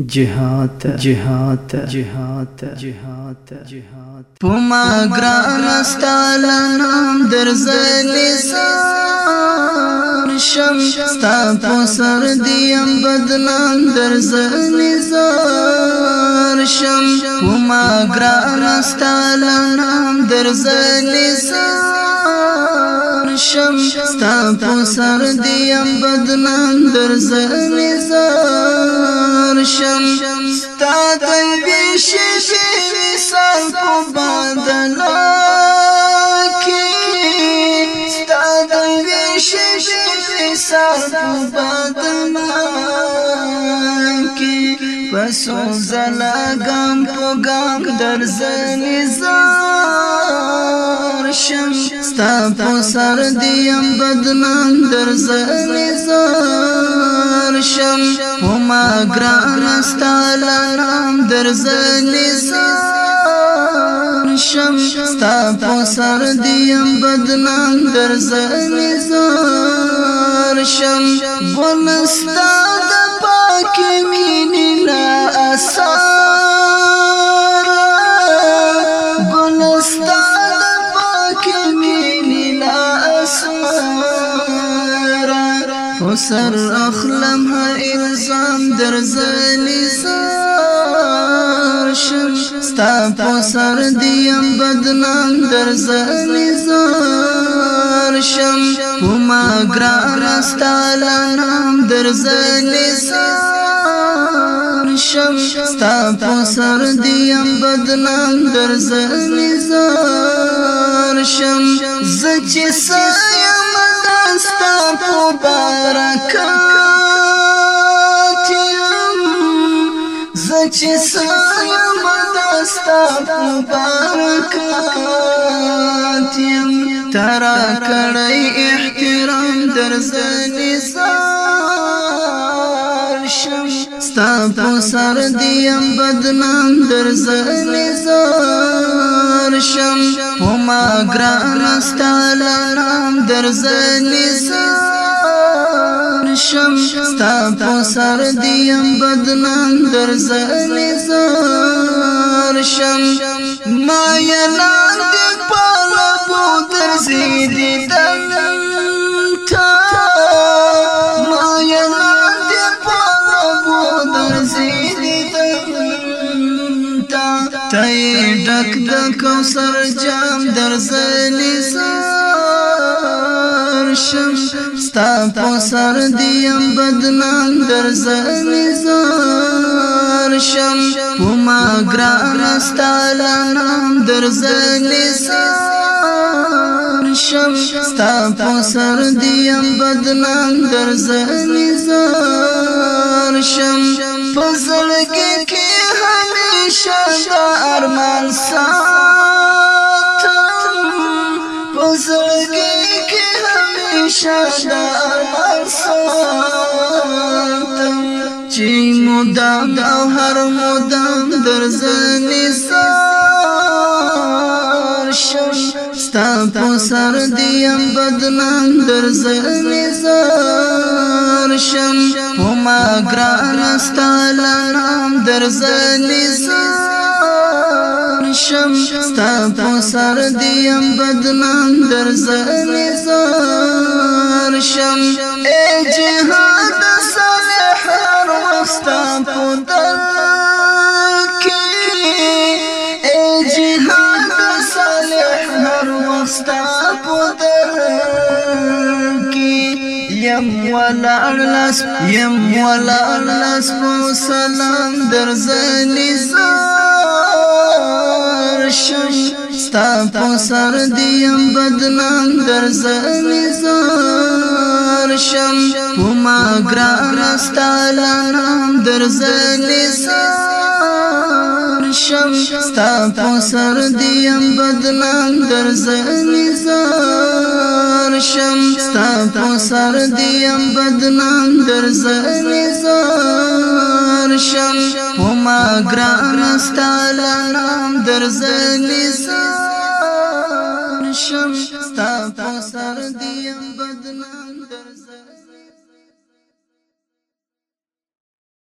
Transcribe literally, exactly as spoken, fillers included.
جهاد جهاد جهاد جهاد جهاد پما گران استالنام درزلی زار شم ستا پسر دیم بدنام درزلی زار شم پما گران استالنام درزلی زار شم ستا پسر دیم بدنام درزلی زار شم ستا تنبیشی مثال کو بدلا کی ستا تنبیشی مثال کو بدلا کی پسو زلا گام کو گام در زنی زار شم ستا پسر دیم بدنام در زنی زار شم پما گران استالنام در زنی زار شم ستا پسر دیم بدنام در زنی زار شم گلستا د پاکی مینی لا اثار گلستا د پاکی مینی لا اثار خسر اخلم ها الزام در زنی زار شم ستا پسر دیم بدنام در زنی زار شم پما گران استالنام در زنی زار شم ستا پسر دیم بدنام در زنی زار شم زچی سایم دستا پو برکات یم زچی سایم دستا پو برکات یم ترا کڑی احترام در زنی زار شم ستا پسر دیم بدنام در زنی زار شم پما گران استالنام در زنی زار شم ستا پسر دیم بدنام در زنی زار شم ما یلان دی پالبو در زیدی دلتا ما یلان دی پالبو در زیدی دلتا تای ڈک دکو سر جام در زنی زار شم ستا پسر دیم بدنام در زنی زار شم پما گران استالنام در زنی زار شم ستا پسر دیم بدنام در زنی زار شم پزلگی کی همیشه دا ارمان ساتم پزلگی کی همیشه دا ارمان ساتم چی مدام او هر مدام در زنی زار شم ستا پسر دیم بدنام در زنی زار شم پما گران استالنام در زنی زار شم ستا پسر دیم بدنام در زنی زار شم ای جهاد صالح هر وستا پدر کی ای جهاد صالح هر وستا پدر کی یم ولا ارلس یم ولا ارلس سلام در زنی زار شم ستا پسر دیم بدنام در زنی زار شم پما گران استالنام در زنی زار شم ستا پسر دیم بدنام در زنی زار شم ستا پسر دیم بدنام در زنی زار شم پما گران استالنام در زنی زار شم ستا پسر دیم بدنام